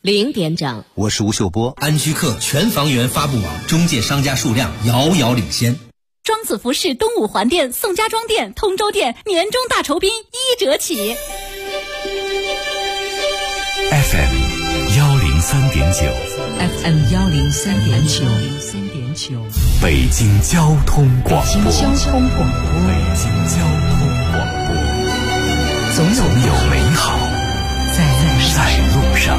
0点整， 我是吴秀波。 安居客全房源发布网中介商家数量遥遥领先。 庄子服饰东五环店、宋家庄店、通州店年终大酬宾1折起。 FM 103.9 FM 103.9 北京交通广播。 北京交通广播。总有美好在路上。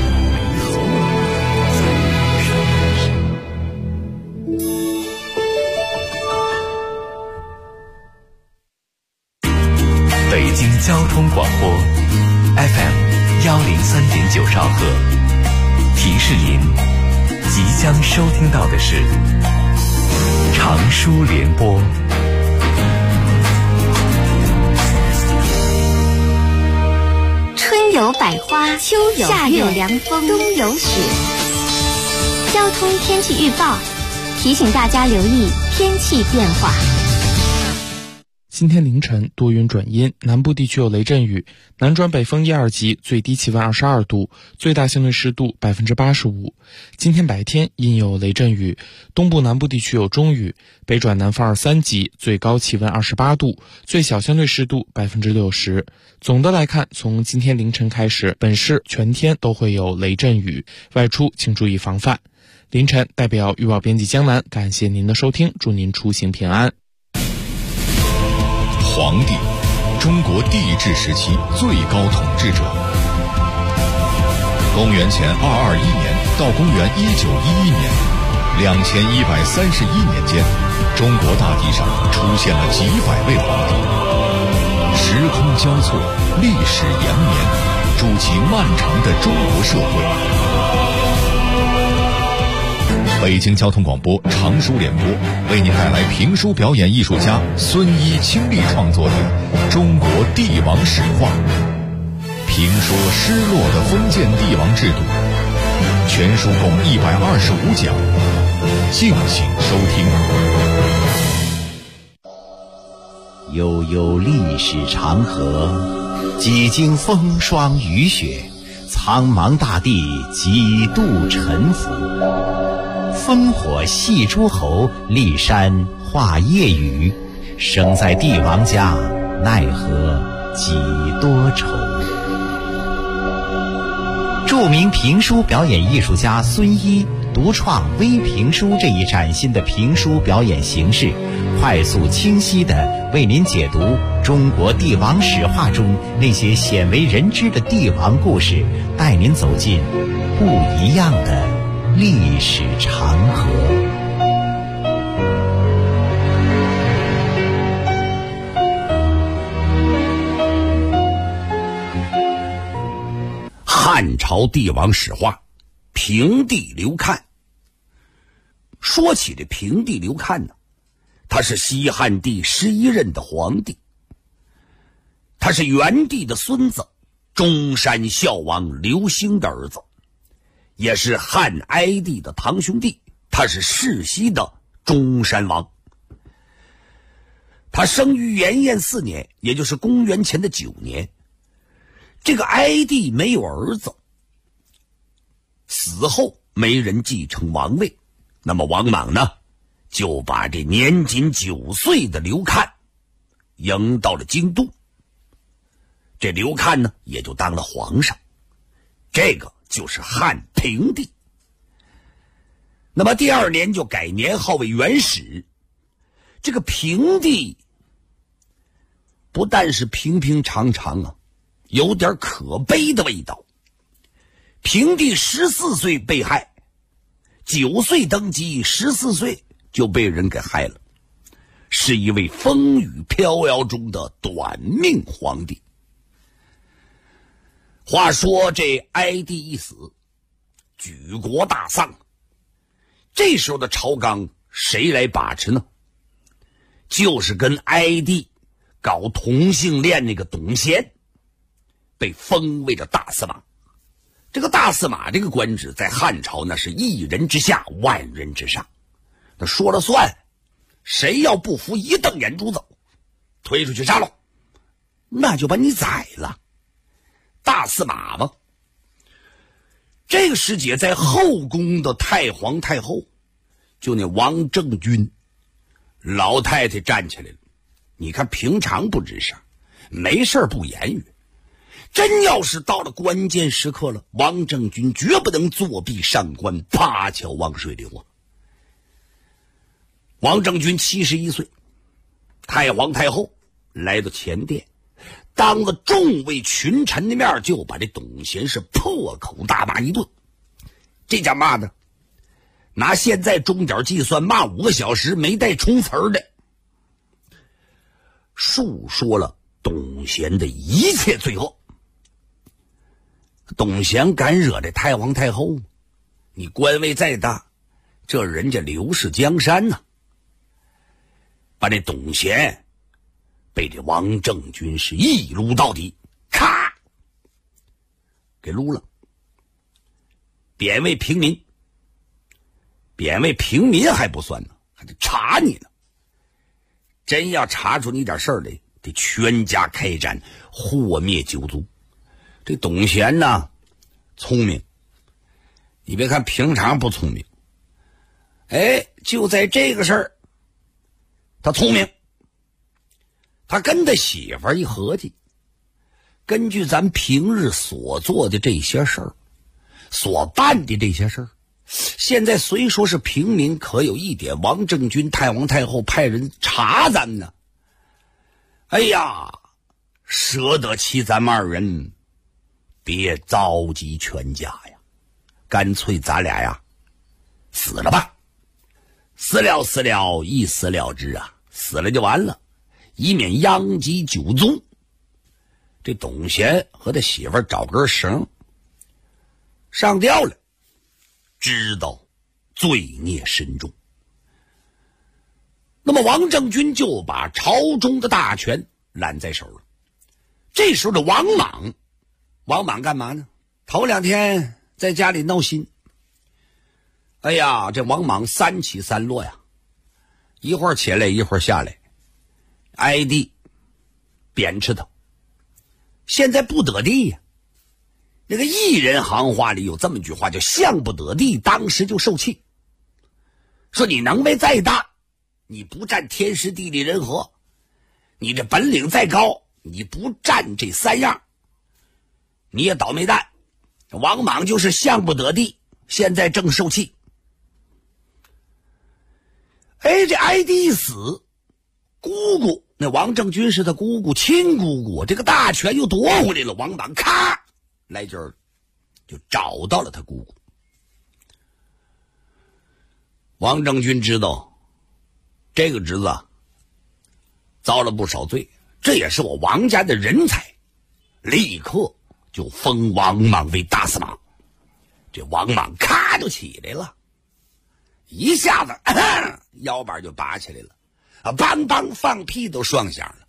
北京交通广播 FM 103.9兆赫，提示您即将收听到的是长舒联播。 春有百花，秋有夏有凉风，冬有雪。交通天气预报提醒大家留意天气变化。 今天凌晨多云转阴，南部地区有雷阵雨，南转北风1、2级，最低气温22度，最大相对湿度85%。今天白天阴有雷阵雨，东部南部地区有中雨，北转南风2、3级，最高气温28度，最小相对湿度60%。总的来看，从今天凌晨开始，本市全天都会有雷阵雨，外出请注意防范。凌晨代表预报编辑江南，感谢您的收听，祝您出行平安。 黄帝，中国帝制时期最高统治者。公元前221年到公元1911年，2131年间，中国大地上出现了几百位皇帝。时空交错，历史延绵，筑起漫长的中国社会。北京交通广播长舒联播为您带来评书表演艺术家孙一倾力创作的《中国帝王史话》，评说失落的封建帝王制度，全书共125讲，敬请收听。 悠悠历史长河，几经风霜雨雪，苍茫大地几度沉浮。烽火戏诸侯，骊山画夜雨，生在帝王家，奈何几多愁。著名评书表演艺术家孙一独创微评书这一崭新的评书表演形式，快速清晰地为您解读中国帝王史话中那些鲜为人知的帝王故事，带您走进不一样的历史长河。 汉朝帝王史话，平帝刘戡。说起这平帝刘戡呢，他是西汉第11任的皇帝，他是元帝的孙子，中山孝王刘兴的儿子，也是汉哀帝的堂兄弟，他是世袭的中山王。他生于元彦4年，也就是公元前的9年。这个哀帝没有儿子，死后没人继承王位，那么王莽呢，就把这年仅9岁的刘戡迎到了京都。这刘戡呢，也就当了皇上，这个就是汉平帝。那么第2年就改年号为元始。这个平帝不但是平平常常啊，有点可悲的味道。平帝14岁被害，9岁登基，14岁就被人给害了，是一位风雨飘摇中的短命皇帝。话说这哀帝一死，举国大丧。这时候的朝纲谁来把持呢？就是跟哀帝搞同性恋那个董贤，被封为了大司马。这个大司马这个官职在汉朝那是一人之下，万人之上，他说了算，谁要不服一瞪眼珠子，推出去杀了，那就把你宰了。大司马嘛，这这个时节，在后宫的太皇太后，就那王政君老太太站起来了。你看平常不吱声，没事不言语，真要是到了关键时刻了，王政君绝不能作弊上官，爬桥往水流啊。王政君71岁，太皇太后来到前殿，当着众位群臣的面，就把这董贤是破口大骂一顿。这家骂的，拿现在钟点计算，骂5个小时没带重词的，述说了董贤的一切罪恶。董贤敢惹这太皇太后吗？你官位再大，这人家刘氏江山呐。把这董贤被这王政君是一撸到底，咔给撸了。贬为平民，贬为平民还不算呢，还得查你呢。真要查出你点事儿来，得全家开斩，祸灭九族。这董贤呢，聪明，你别看平常不聪明，就在这个事儿他聪明。他跟他媳妇儿一合计，根据咱平日所做的这些事儿，所办的这些事儿，现在虽说是平民，可有一点，王政君太皇太后派人查咱们呢。哎呀，舍得弃咱们二人，别着急全家呀，干脆咱俩呀死了吧。死了，一死了之啊，死了就完了，以免殃及九族。这董贤和他媳妇儿找根绳上吊了，知道罪孽深重。那么王政君就把朝中的大权揽在手了。这时候的王莽干嘛呢？头2天在家里闹心。哎呀，这王莽3起3落呀，一会儿起来一会儿下来，挨地贬斥他。现在不得地呀，那个艺人行话里有这么句话叫相不得地，当时就受气，说你能耐再大，你不占天时地利人和，你这本领再高，你不占这3样，你也倒霉蛋。王莽就是相不得地，现在正受气。这挨地一死，姑姑那王政君是他姑姑，亲姑姑，这个大权又夺回来了。王莽咔来劲儿，就找到了他姑姑。王政君知道这个侄子遭了不少罪，这也是我王家的人才，立刻就封王莽为大司马。这王莽咔就起来了，一下子腰板就拔起来了，梆梆放屁都双响了。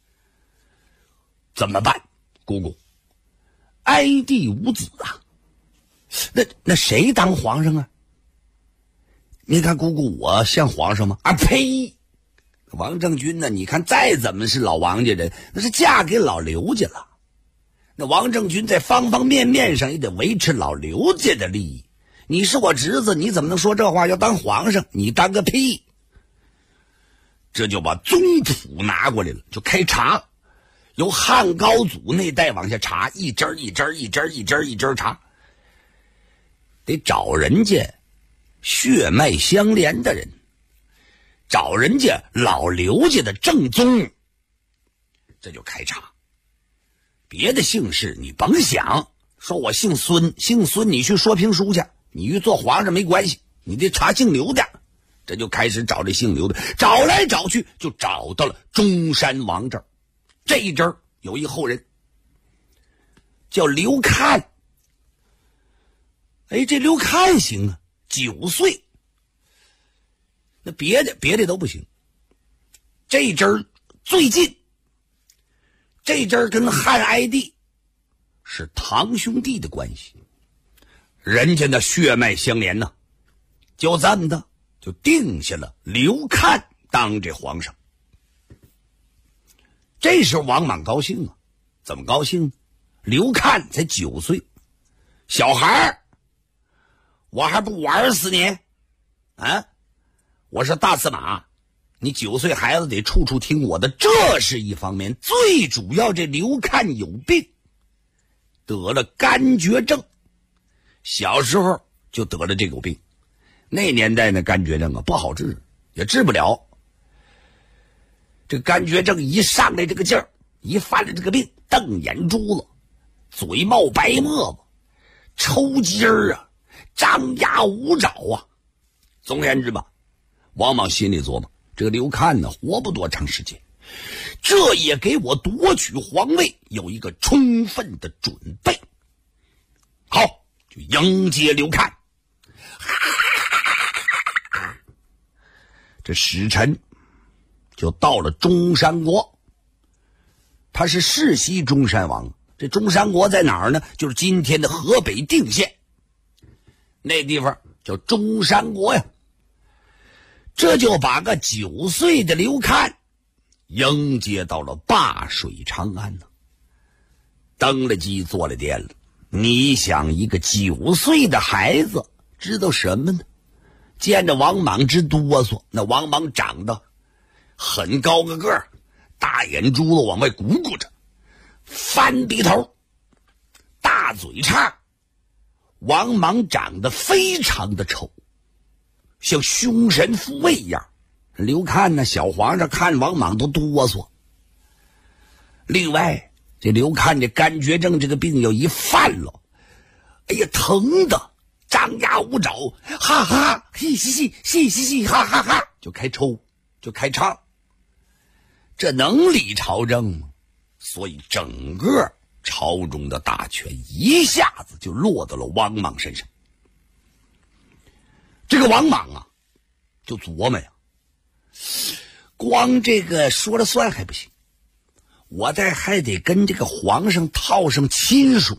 怎么办？姑姑，哀帝无子啊，那谁当皇上啊？你看姑姑，我像皇上吗？啊呸！王政君呢？你看再怎么是老王家人，那是嫁给老刘家了。那王政君在方方面面上也得维持老刘家的利益。你是我侄子，你怎么能说这话？要当皇上，你当个屁！这就把宗谱拿过来了，就开查，由汉高祖那代往下查，一针一针查，得找人家血脉相连的人，找人家老刘家的正宗，这就开查。别的姓氏你甭想，说我姓孙，你去说评书去，你去做皇上没关系，你得查姓刘的。这就开始找这姓刘的，找来找去就找到了中山王这儿。这一阵儿有一后人叫刘看。这刘看行啊，9岁，那别的都不行。这一阵儿最近，这阵儿跟汉哀帝是堂兄弟的关系，人家的血脉相连呢，就这么的就定下了刘看当这皇上。这时候王莽高兴啊，怎么高兴？刘看才9岁，小孩儿我还不玩死你啊！我是大司马，你9岁孩子得处处听我的，这是一方面。最主要，这刘看有病，得了干厥症，小时候就得了这个病。那年代呢，干厥症啊不好治，也治不了。这干厥症一上来这个劲儿，一犯了这个病，瞪眼珠子，嘴冒白沫子，抽筋儿啊，张牙舞爪啊。总而言之吧，王莽心里琢磨，这个刘看呢活不多长时间，这也给我夺取皇位有一个充分的准备。好，就迎接刘看。这使臣就到了中山国，他是世袭中山王。这中山国在哪儿呢？就是今天的河北定县，那地方叫中山国呀。这就把个9岁的刘看迎接到了灞水长安呢，登了基坐了殿了。你想，一个9岁的孩子知道什么呢？见着王莽直哆嗦。那王莽长得很高个儿，大眼珠子往外鼓鼓着，翻鼻头，大嘴叉。王莽长得非常的丑，像凶神附位一样。刘看呢，小皇上看王莽都哆嗦。另外，这刘看这干厥症这个病要一犯了，哎呀，疼的张牙舞爪，哈哈嘻嘻嘻嘻嘻嘻哈哈哈，就开抽，就开唱。这能理朝政吗？所以整个朝中的大权一下子就落到了王莽身上。这个王莽啊，就琢磨呀，光这个说了算还不行，我还得跟这个皇上套上亲属。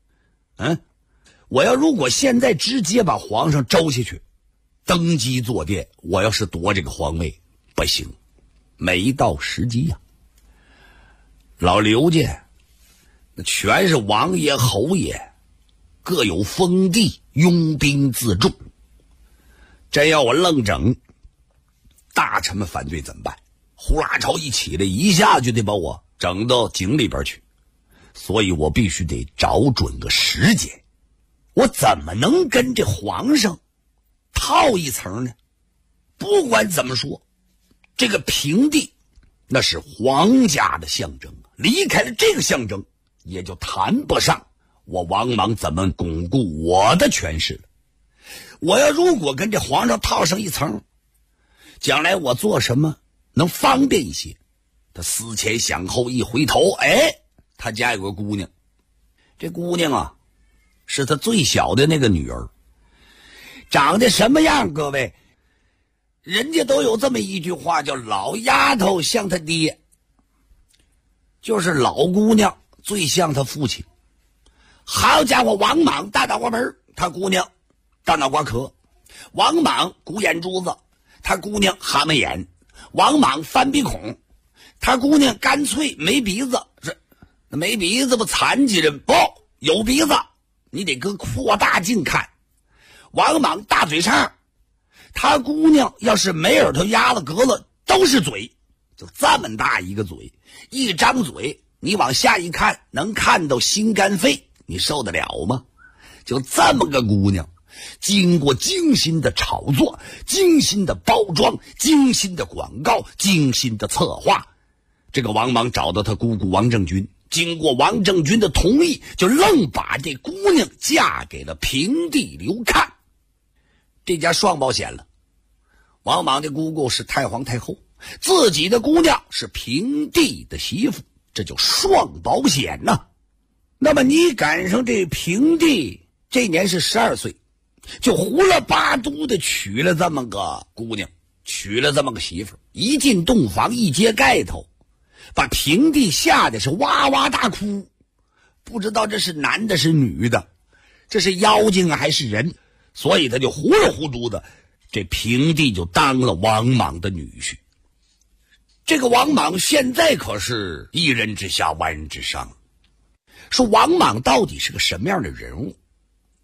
我要如果现在直接把皇上招下去，登基坐殿，我要是夺这个皇位，不行，没到时机呀。老刘家那全是王爷侯爷，各有封地，拥兵自重。真要我愣整，大臣们反对怎么办？呼啦朝一起来，一下就得把我整到井里边去。所以我必须得找准个时间。我怎么能跟这皇上套一层呢？不管怎么说，这个平地那是皇家的象征，离开了这个象征，也就谈不上我王莽怎么巩固我的权势了。我要如果跟这皇上套上一层，将来我做什么能方便一些。他思前想后，一回头，他家有个姑娘，这姑娘啊是他最小的那个女儿，长得什么样？各位，人家都有这么一句话，叫老丫头像她爹，就是老姑娘最像她父亲。好家伙，王莽大脑瓜门，他姑娘大脑瓜壳；王莽鼓眼珠子，他姑娘蛤蟆眼；王莽翻鼻孔，他姑娘干脆没鼻子。那没鼻子不残疾人？不，有鼻子，你得跟扩大镜看。王莽大嘴叉，他姑娘要是没耳朵鸭子格子都是嘴，就这么大一个嘴，一张嘴你往下一看能看到心肝肺，你受得了吗？就这么个姑娘，经过精心的炒作，精心的包装，精心的广告，精心的策划，这个王莽找到他姑姑王政君，经过王政君的同意，就愣把这姑娘嫁给了平地刘看。这家双保险了，王莽的姑姑是太皇太后，自己的姑娘是平地的媳妇，这叫双保险呐。那么你赶上这平地这年是12岁，就胡了八都的娶了这么个姑娘，娶了这么个媳妇，一进洞房一揭盖头，把平地吓得是哇哇大哭，不知道这是男的是女的，这是妖精啊还是人，所以他就糊里糊涂的，这平地就当了王莽的女婿。这个王莽现在可是一人之下万人之上。说王莽到底是个什么样的人物？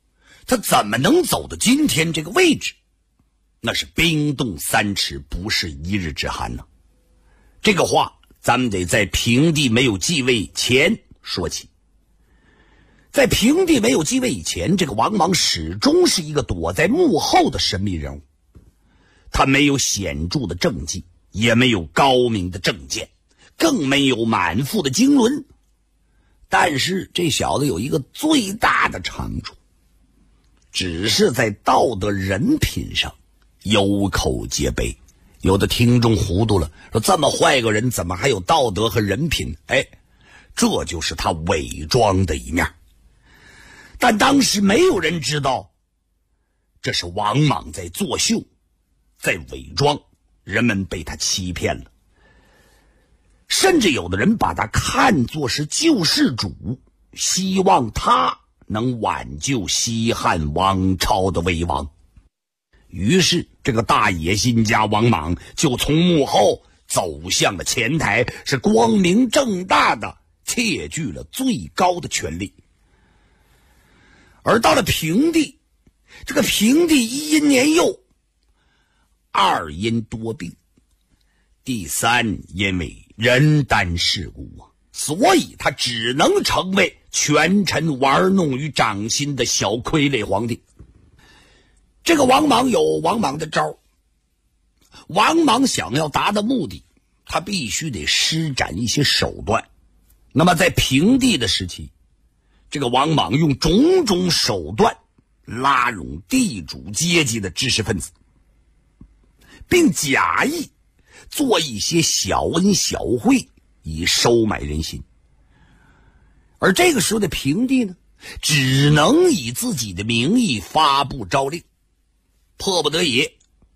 他怎么能走到今天这个位置？那是冰冻三尺，不是一日之寒呢。这个话咱们得在平帝没有继位前说起。在平帝没有继位以前，这个王莽始终是一个躲在幕后的神秘人物。他没有显著的政绩，也没有高明的政见，更没有满腹的经纶。但是这小子有一个最大的长处，只是在道德人品上有口皆碑。有的听众糊涂了，说这么坏个人怎么还有道德和人品？这就是他伪装的一面。但当时没有人知道这是王莽在作秀，在伪装，人们被他欺骗了。甚至有的人把他看作是救世主，希望他能挽救西汉王朝的危亡。于是这个大野心家王莽就从幕后走向了前台，是光明正大的窃据了最高的权力。而到了平帝，这个平帝一因年幼，二因多病，第三因为人单势孤所以他只能成为权臣玩弄于掌心的小傀儡皇帝。这个王莽有王莽的招，王莽想要达到目的，他必须得施展一些手段。那么在平帝的时期，这个王莽用种种手段拉拢地主阶级的知识分子，并假意做一些小恩小惠，以收买人心。而这个时候的平帝呢，只能以自己的名义发布诏令，迫不得已。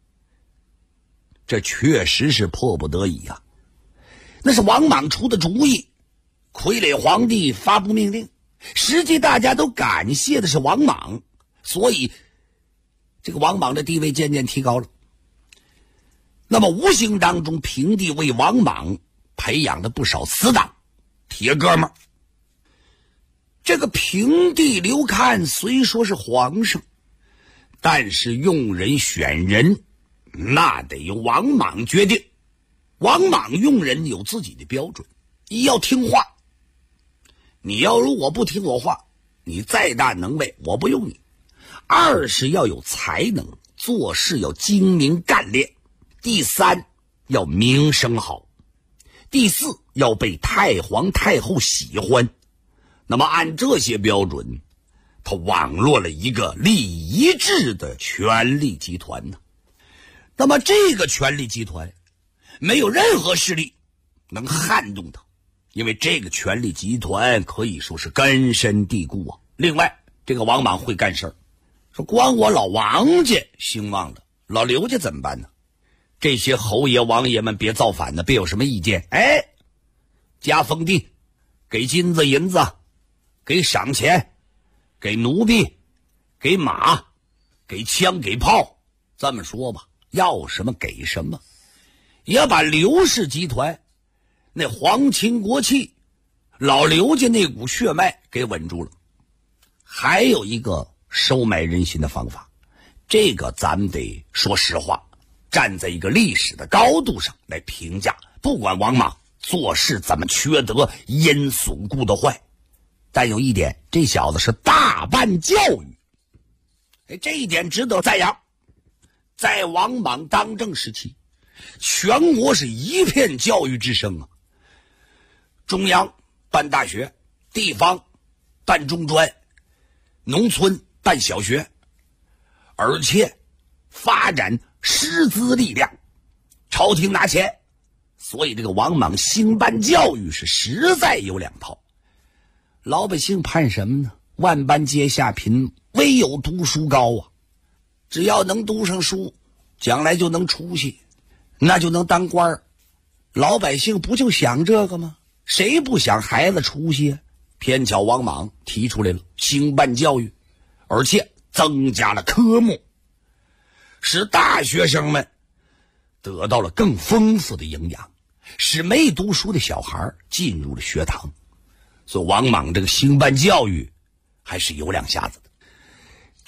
这确实是迫不得已啊，那是王莽出的主意，傀儡皇帝发布命令，实际大家都感谢的是王莽，所以这个王莽的地位渐渐提高了。那么无形当中，平帝为王莽培养了不少死党铁哥们儿。这个平帝刘侃虽说是皇上，但是用人选人那得由王莽决定。王莽用人有自己的标准，一要听话，你要如果不听我话，你再大能耐我不用你。二是要有才能，做事要精明干练。第三要名声好。第四要被太皇太后喜欢。那么按这些标准，他网络了一个利益一致的权力集团呢。那么这个权力集团没有任何势力能撼动他，因为这个权力集团可以说是根深蒂固啊。另外这个王莽会干事儿，说光我老王家兴旺了，老刘家怎么办呢？这些侯爷王爷们别造反呢，别有什么意见。加封地，给金子银子，给赏钱，给奴婢，给马，给枪，给炮。这么说吧，要什么给什么，也要把刘氏集团那皇亲国戚老刘家那股血脉给稳住了。还有一个收买人心的方法，这个咱们得说实话，站在一个历史的高度上来评价，不管王莽做事怎么缺德，阴损顾得坏，但有一点，这小子是大办教育，这一点值得赞扬。在王莽当政时期，全国是一片教育之声啊。中央办大学，地方办中专，农村办小学，而且发展师资力量，朝廷拿钱，所以这个王莽兴办教育是实在有两套。老百姓盼什么呢？万般皆下品，唯有读书高啊！只要能读上书，将来就能出息，那就能当官儿。老百姓不就想这个吗？谁不想孩子出息啊？偏巧王莽提出来了兴办教育，而且增加了科目，使大学生们得到了更丰富的营养，使没读书的小孩进入了学堂。所以王莽这个兴办教育还是有两下子的。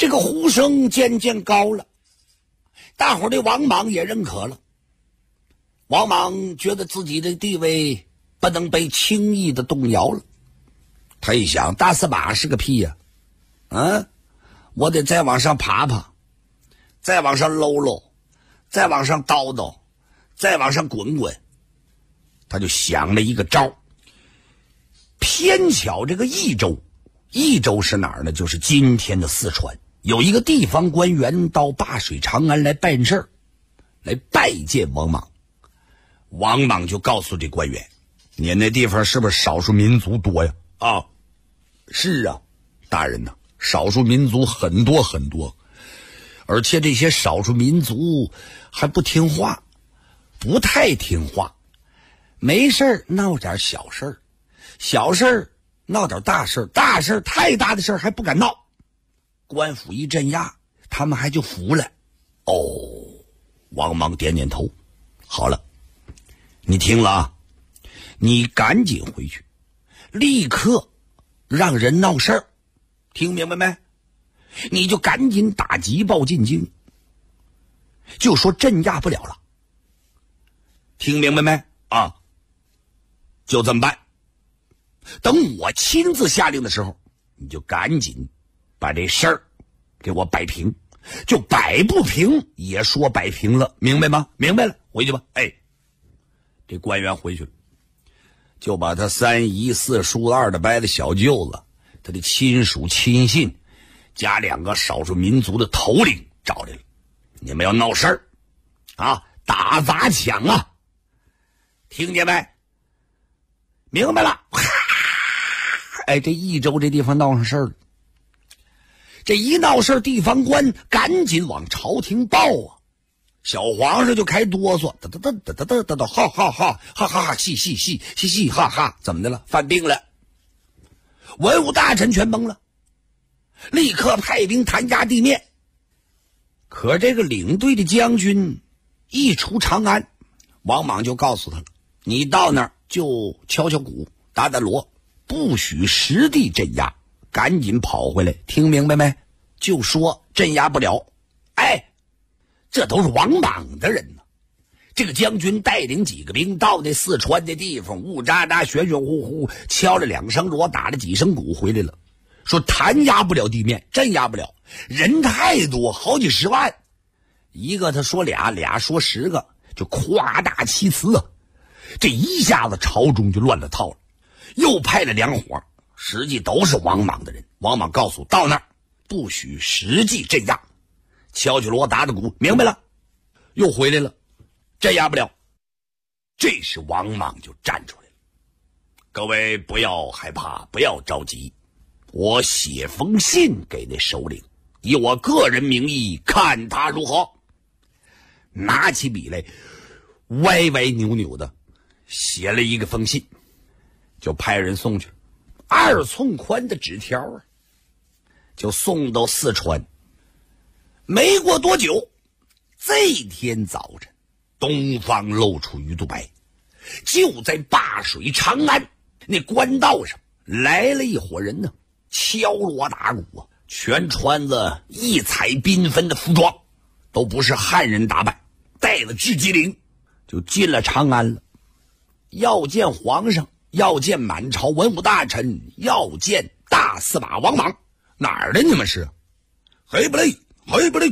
这个呼声渐渐高了，大伙儿对王莽也认可了。王莽觉得自己的地位不能被轻易的动摇了。他一想，大司马是个屁呀！我得再往上爬爬，再往上搂搂，再往上叨叨，再往上滚滚。他就想了一个招，偏巧这个益州是哪儿呢？就是今天的四川。有一个地方官员到灞水长安来办事儿，来拜见王莽。王莽就告诉这官员，你那地方是不是少数民族多呀？是啊，大人呐，少数民族很多很多，而且这些少数民族还不听话，不太听话，没事闹点小事，小事闹点大事，大事太大的事还不敢闹。官府一镇压，他们还就服了。王莽点点头，好了，你听了啊，你赶紧回去，立刻让人闹事儿，听明白没？你就赶紧打急报进京，就说镇压不了了，听明白没？就这么办。等我亲自下令的时候，你就赶紧把这事儿给我摆平，就摆不平也说摆平了，明白吗？明白了，回去吧。这官员回去了，就把他三姨四叔二大伯的小舅子，他的亲属亲信加2个少数民族的头领找来了。你们要闹事儿打砸抢啊，听见没？明白了。这益州这地方闹上事儿了。这一闹事，地方官赶紧往朝廷报啊，小皇上就开哆嗦，哈哈哈哈哈，嘻嘻嘻嘻嘻哈哈，怎么的了？犯病了。文武大臣全懵了，立刻派兵弹压地面。可这个领队的将军一出长安，王莽就告诉他了，你到那儿就敲敲鼓，打打锣，不许实地镇压，赶紧跑回来，听明白没？就说镇压不了。这都是王莽的人呢。这个将军带领几个兵到那四川的地方，雾渣渣玄玄乎乎，敲了2声锣，打了几声鼓回来了，说弹压不了地面，镇压不了，人太多，好几十万，一个他说俩，俩说10个，就夸大其词啊。这一下子朝中就乱了套了。又派了2伙，实际都是王莽的人。王莽告诉到那儿不许实际镇压，敲敲锣打打鼓，明白了？又回来了，镇压不了。这时王莽就站出来了，各位不要害怕，不要着急，我写封信给那首领，以我个人名义，看他如何。拿起笔来，歪歪扭扭的写了一个封信，就派人送去了，2寸宽的纸条啊，就送到四川。没过多久，这天早晨，东方露出鱼肚白，就在灞水长安那官道上来了一伙人呢，敲锣打鼓啊，全穿着异彩缤纷的服装，都不是汉人打扮，带了雉鸡翎，就进了长安了。要见皇上，要见满朝文武大臣，要见大司马王莽。哪儿的你们是？黑不累，黑不累，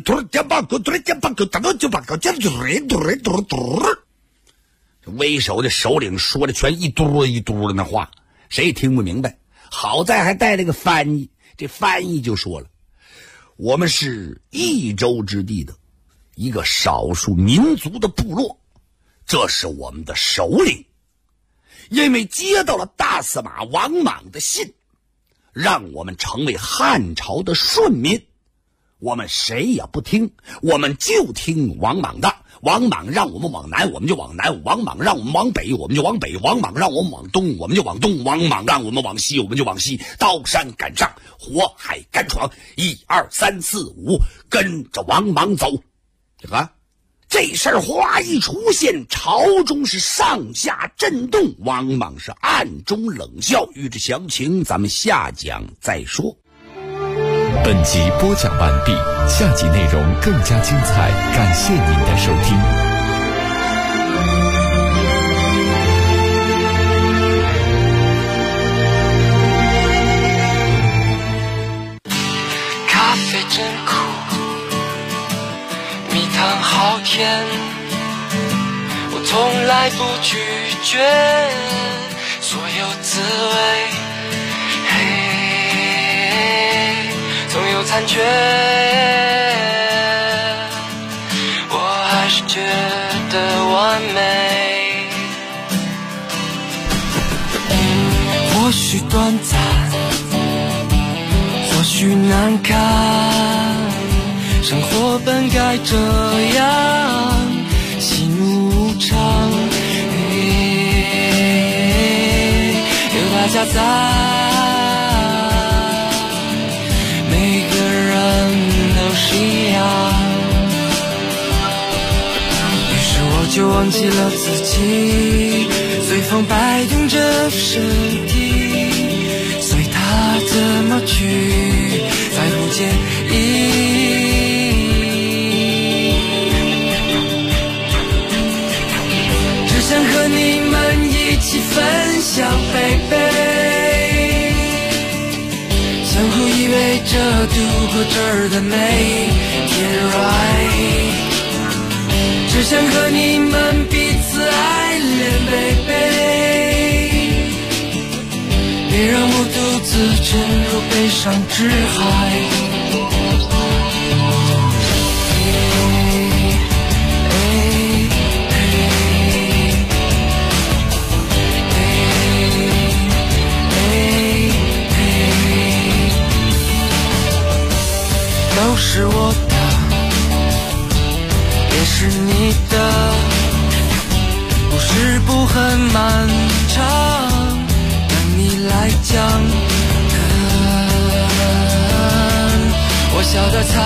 这为首的首领说的全一嘟一嘟的那话，谁听不明白？好在还带了个翻译，这翻译就说了，我们是益州之地的一个少数民族的部落，这是我们的首领，因为接到了大司马王莽的信，让我们成为汉朝的顺民，我们谁也不听，我们就听王莽的。王莽让我们往南，我们就往南；王莽让我们往北，我们就往北；王莽让我们往东，我们就往东；王莽让我们往西，我们就往西。刀山赶上，火海敢闯，1、2、3、4、5，跟着王莽走。这事儿哗一出现，朝中是上下震动，王莽是暗中冷笑。欲知详情，咱们下讲再说。 本集播讲完毕，下集内容更加精彩，感谢您的收听。 咖啡真苦，蜜糖好甜，我从来不拒绝所有滋味，总有残缺，我还是觉得完美。或许短暂，或许难堪，生活本该这样，喜怒无常，有大家在，每个人都是一样。于是我就忘记了自己，随风摆动着身体，随它怎么去，再不介意。只想和你们一起分享baby，相互依偎着度过这儿的每一天 right， 只想和你们彼此爱恋 baby， 别让我独自沉入悲伤之海。都是我的，也是你的，故事不很漫长，等你来讲。我笑得灿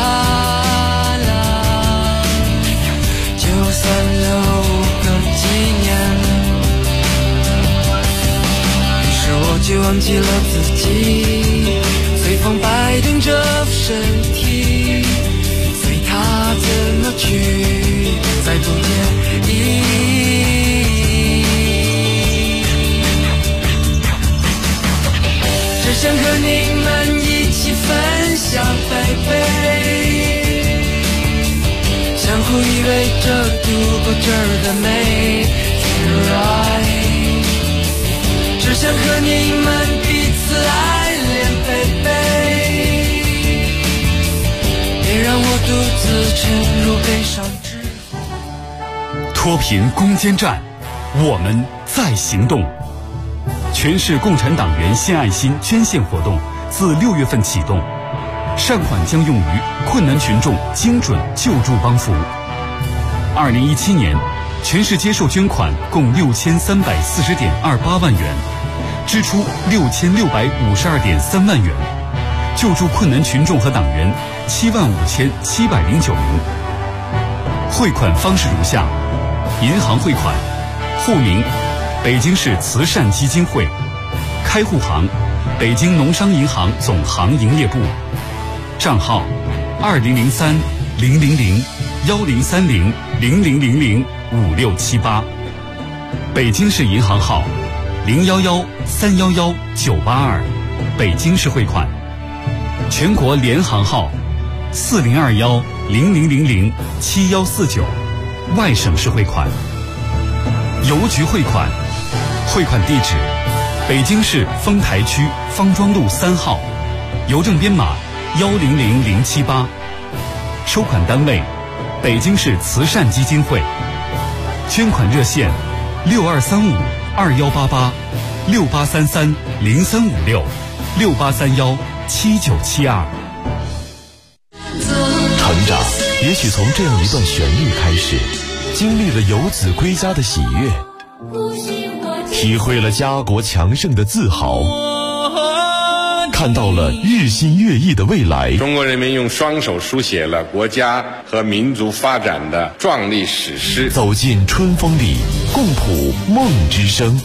烂，就算留个纪念。于是我就忘记了自己，随风摆动着身体，随它怎么去，再不介意。只想和你们一起分享baby，相互依偎着度过这儿的每天 right， 只想和你们彼此爱恋baby， 别让我独自沉入悲伤之海。 脱贫攻坚战，我们在行动。全市共产党员献爱心捐献活动自6月份启动，善款将用于困难群众精准救助帮扶。2017年，全市接受捐款共6340.28万元，支出6652.3万元，救助困难群众和党员75709名。汇款方式如下：银行汇款，户名北京市慈善基金会，开户行北京农商银行总行营业部，账号2030-000-1030-0000-5678，北京市银行号011-311-982，北京市汇款，全国联行号4021-0000-7149，外省市汇款，邮局汇款，汇款地址北京市丰台区方庄路3号，邮政编码100078，收款单位北京市慈善基金会，捐款热线6235-2833-6833-0356-6831-7972。 成长也许从这样一段旋律开始，经历了游子归家的喜悦，体会了家国强盛的自豪，看到了日新月异的未来。 中国人民用双手书写了国家和民族发展的壮丽史诗。 走进春风里，共谱梦之声。